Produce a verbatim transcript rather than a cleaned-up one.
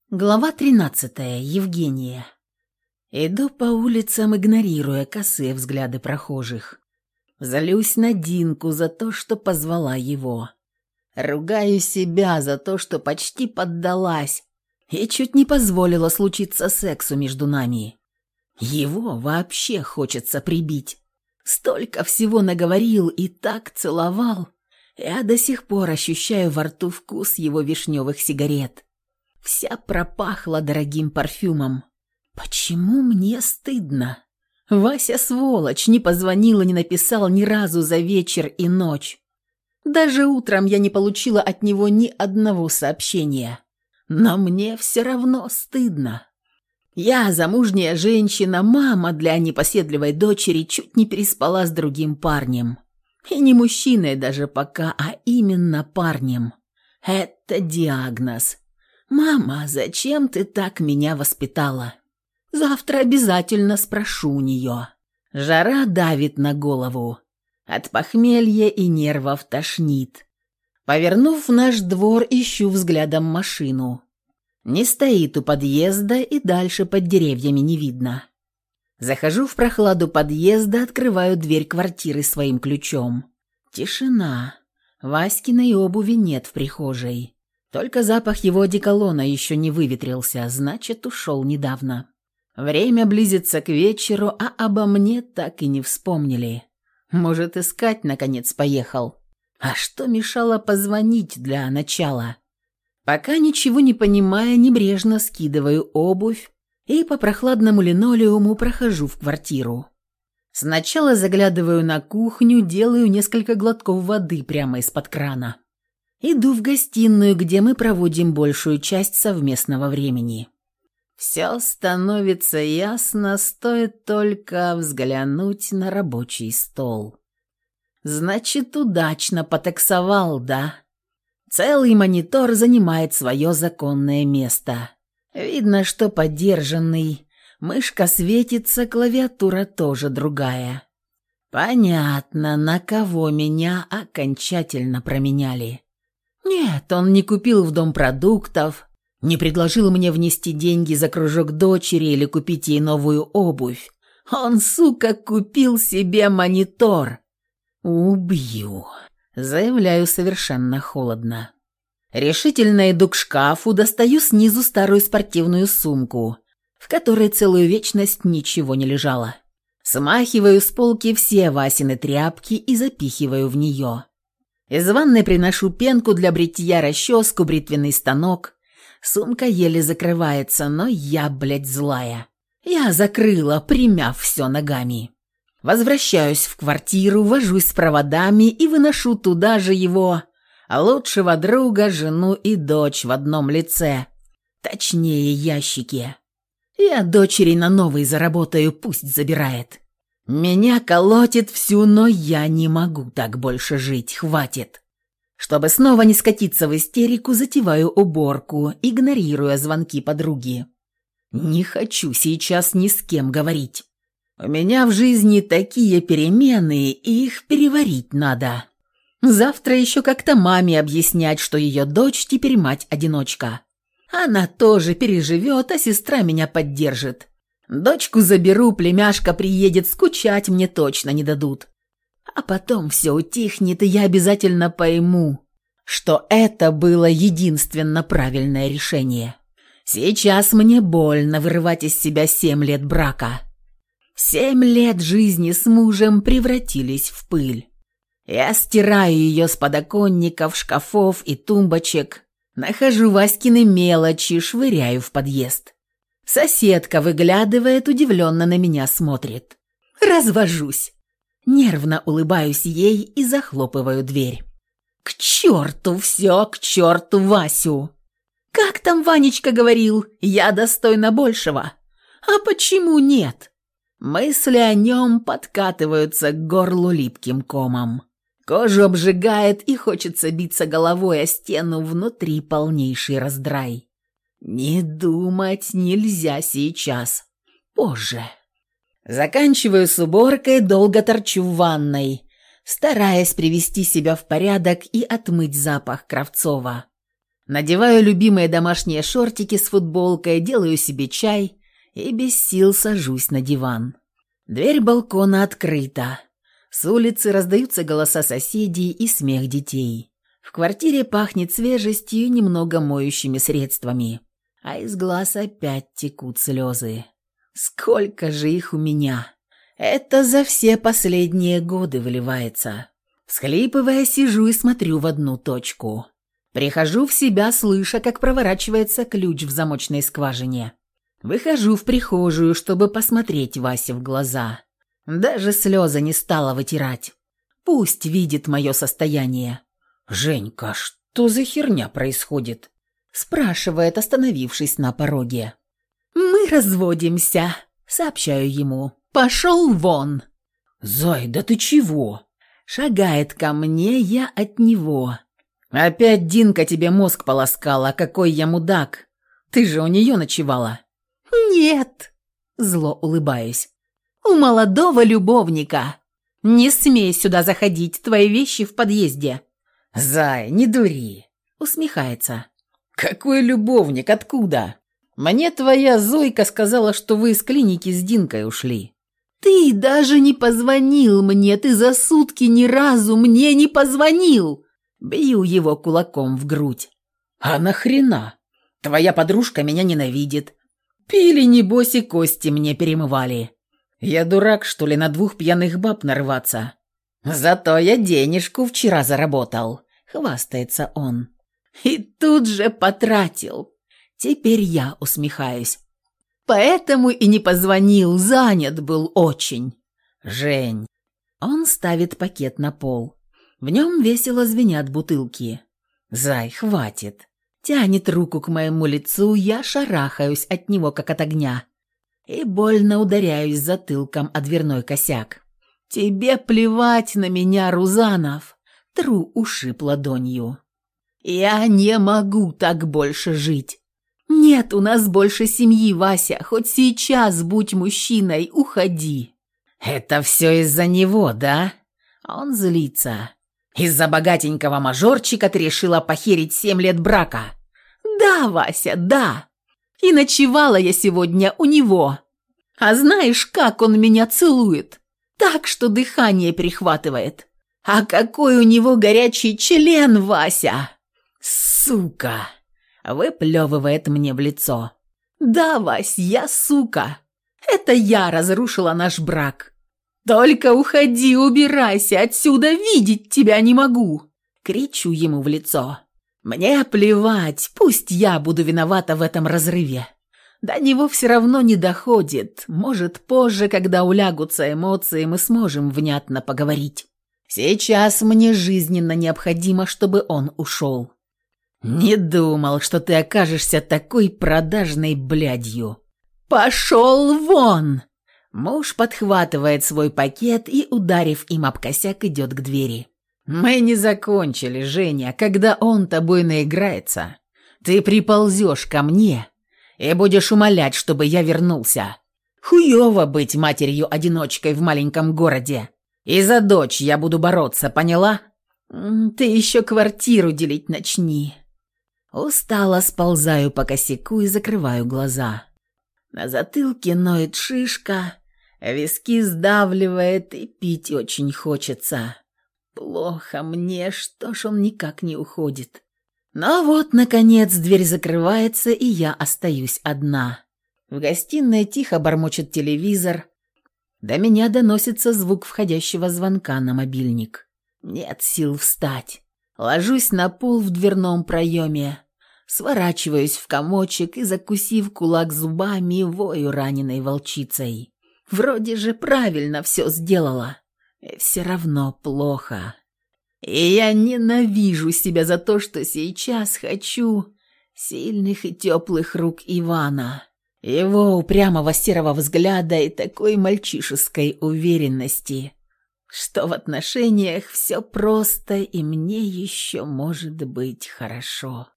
Глава тринадцатая. Евгения. Иду по улицам, игнорируя косые взгляды прохожих. Злюсь на Динку за то, что позвала его. Ругаю себя за то, что почти поддалась и чуть не позволила случиться сексу между нами. Его вообще хочется прибить. Столько всего наговорил и так целовал. Я до сих пор ощущаю во рту вкус его вишневых сигарет. Вся пропахла дорогим парфюмом. Почему мне стыдно? Вася сволочь, не позвонил и не написал ни разу за вечер и ночь. Даже утром я не получила от него ни одного сообщения. Но мне все равно стыдно. Я, замужняя женщина, мама для непоседливой дочери, чуть не переспала с другим парнем. И не мужчиной даже пока, а именно парнем. Это диагноз. «Мама, зачем ты так меня воспитала?» Завтра обязательно спрошу у нее. Жара давит на голову. От похмелья и нервов тошнит. Повернув в наш двор, ищу взглядом машину. Не стоит у подъезда и дальше под деревьями не видно. Захожу в прохладу подъезда, открываю дверь квартиры своим ключом. Тишина. Васькиной обуви нет в прихожей. Только запах его одеколона еще не выветрился, значит, ушел недавно. Время близится к вечеру, а обо мне так и не вспомнили. Может, искать, наконец, поехал. А что мешало позвонить для начала? Пока ничего не понимая, небрежно скидываю обувь и по прохладному линолеуму прохожу в квартиру. Сначала заглядываю на кухню, делаю несколько глотков воды прямо из-под крана. Иду в гостиную, где мы проводим большую часть совместного времени. Все становится ясно, стоит только взглянуть на рабочий стол. Значит, удачно потаксовал, да? Целый монитор занимает свое законное место. Видно, что подержанный. Мышка светится, клавиатура тоже другая. Понятно, на кого меня окончательно променяли. Нет, он не купил в дом продуктов, не предложил мне внести деньги за кружок дочери или купить ей новую обувь. Он, сука, купил себе монитор. Убью, заявляю совершенно холодно. Решительно иду к шкафу, достаю снизу старую спортивную сумку, в которой целую вечность ничего не лежало. Смахиваю с полки все Васины тряпки и запихиваю в нее. Из ванной приношу пенку для бритья, расческу, бритвенный станок. Сумка еле закрывается, но я, блядь, злая. Я закрыла, примяв все ногами. Возвращаюсь в квартиру, вожусь с проводами и выношу туда же его, лучшего друга, жену и дочь в одном лице. Точнее, ящики. Я дочери на новый заработаю, пусть забирает. Меня колотит всю, но я не могу так больше жить, хватит. Чтобы снова не скатиться в истерику, затеваю уборку, игнорируя звонки подруги. Не хочу сейчас ни с кем говорить. У меня в жизни такие перемены, и их переварить надо. Завтра еще как-то маме объяснять, что ее дочь теперь мать-одиночка. Она тоже переживет, а сестра меня поддержит. Дочку заберу, племяшка приедет, скучать мне точно не дадут. А потом все утихнет, и я обязательно пойму, что это было единственно правильное решение. Сейчас мне больно вырывать из себя семь лет брака. Семь лет жизни с мужем превратились в пыль. Я стираю ее с подоконников, шкафов и тумбочек, нахожу Васькины мелочи, швыряю в подъезд. Соседка выглядывает, удивленно на меня смотрит. Развожусь. Нервно улыбаюсь ей и захлопываю дверь. К черту все, к черту Васю. Как там Ванечка говорил, я достойна большего. А почему нет? Мысли о нем подкатываются к горлу липким комом. Кожу обжигает и хочется биться головой о стену, внутри полнейший раздрай. Не думать нельзя сейчас. Позже. Заканчиваю с уборкой, долго торчу в ванной, стараясь привести себя в порядок и отмыть запах Кравцова. Надеваю любимые домашние шортики с футболкой, делаю себе чай и без сил сажусь на диван. Дверь балкона открыта. С улицы раздаются голоса соседей и смех детей. В квартире пахнет свежестью и немного моющими средствами, а из глаз опять текут слезы. Сколько же их у меня! Это за все последние годы выливается. Всхлипывая, сижу и смотрю в одну точку. Прихожу в себя, слыша, как проворачивается ключ в замочной скважине. Выхожу в прихожую, чтобы посмотреть Васе в глаза. Даже слезы не стала вытирать. Пусть видит мое состояние. «Женька, что за херня происходит?» спрашивает, остановившись на пороге. «Мы разводимся», сообщаю ему. «Пошел вон!» «Зай, да ты чего?» Шагает ко мне, я от него. «Опять Динка тебе мозг полоскала, какой я мудак. Ты же у нее ночевала». «Нет», зло улыбаюсь. «У молодого любовника. Не смей сюда заходить, твои вещи в подъезде». «Зай, не дури», усмехается. «Какой любовник? Откуда? Мне твоя Зойка сказала, что вы из клиники с Динкой ушли». «Ты даже не позвонил мне, ты за сутки ни разу мне не позвонил!» Бью его кулаком в грудь. «А нахрена? Твоя подружка меня ненавидит. Пили, небось, и кости мне перемывали. Я дурак, что ли, на двух пьяных баб нарваться? Зато я денежку вчера заработал», — хвастается он. «И тут же потратил». Теперь я усмехаюсь. «Поэтому и не позвонил, занят был очень». «Жень». Он ставит пакет на пол. В нем весело звенят бутылки. «Зай, хватит». Тянет руку к моему лицу, я шарахаюсь от него, как от огня. И больно ударяюсь затылком о дверной косяк. «Тебе плевать на меня, Рузанов!» Тру ушиб ладонью. «Я не могу так больше жить. Нет у нас больше семьи, Вася, хоть сейчас будь мужчиной, уходи». «Это все из-за него, да?» Он злится. «Из-за богатенького мажорчика ты решила похерить семь лет брака?» «Да, Вася, да. И ночевала я сегодня у него. А знаешь, как он меня целует? Так, что дыхание перехватывает. А какой у него горячий член, Вася!» «Сука!» – выплевывает мне в лицо. «Да, Вась, я сука. Это я разрушила наш брак. Только уходи, убирайся отсюда, видеть тебя не могу!» Кричу ему в лицо. «Мне плевать, пусть я буду виновата в этом разрыве. До него все равно не доходит. Может, позже, когда улягутся эмоции, мы сможем внятно поговорить. Сейчас мне жизненно необходимо, чтобы он ушел». «Не думал, что ты окажешься такой продажной блядью». «Пошел вон!» Муж подхватывает свой пакет и, ударив им об косяк, идет к двери. «Мы не закончили, Женя. Когда он тобой наиграется, ты приползешь ко мне и будешь умолять, чтобы я вернулся. Хуёво быть матерью-одиночкой в маленьком городе. И за дочь я буду бороться, поняла?» «Ты еще квартиру делить начни». Устало сползаю по косяку и закрываю глаза. На затылке ноет шишка, виски сдавливает и пить очень хочется. Плохо мне, что ж он никак не уходит. Но вот, наконец, дверь закрывается, и я остаюсь одна. В гостиной тихо бормочет телевизор. До меня доносится звук входящего звонка на мобильник. Нет сил встать. Ложусь на пол в дверном проеме, сворачиваюсь в комочек и, закусив кулак зубами, вою раненой волчицей. Вроде же правильно все сделала, и все равно плохо. И я ненавижу себя за то, что сейчас хочу сильных и теплых рук Ивана, его упрямого серого взгляда и такой мальчишеской уверенности, что в отношениях все просто и мне еще может быть хорошо.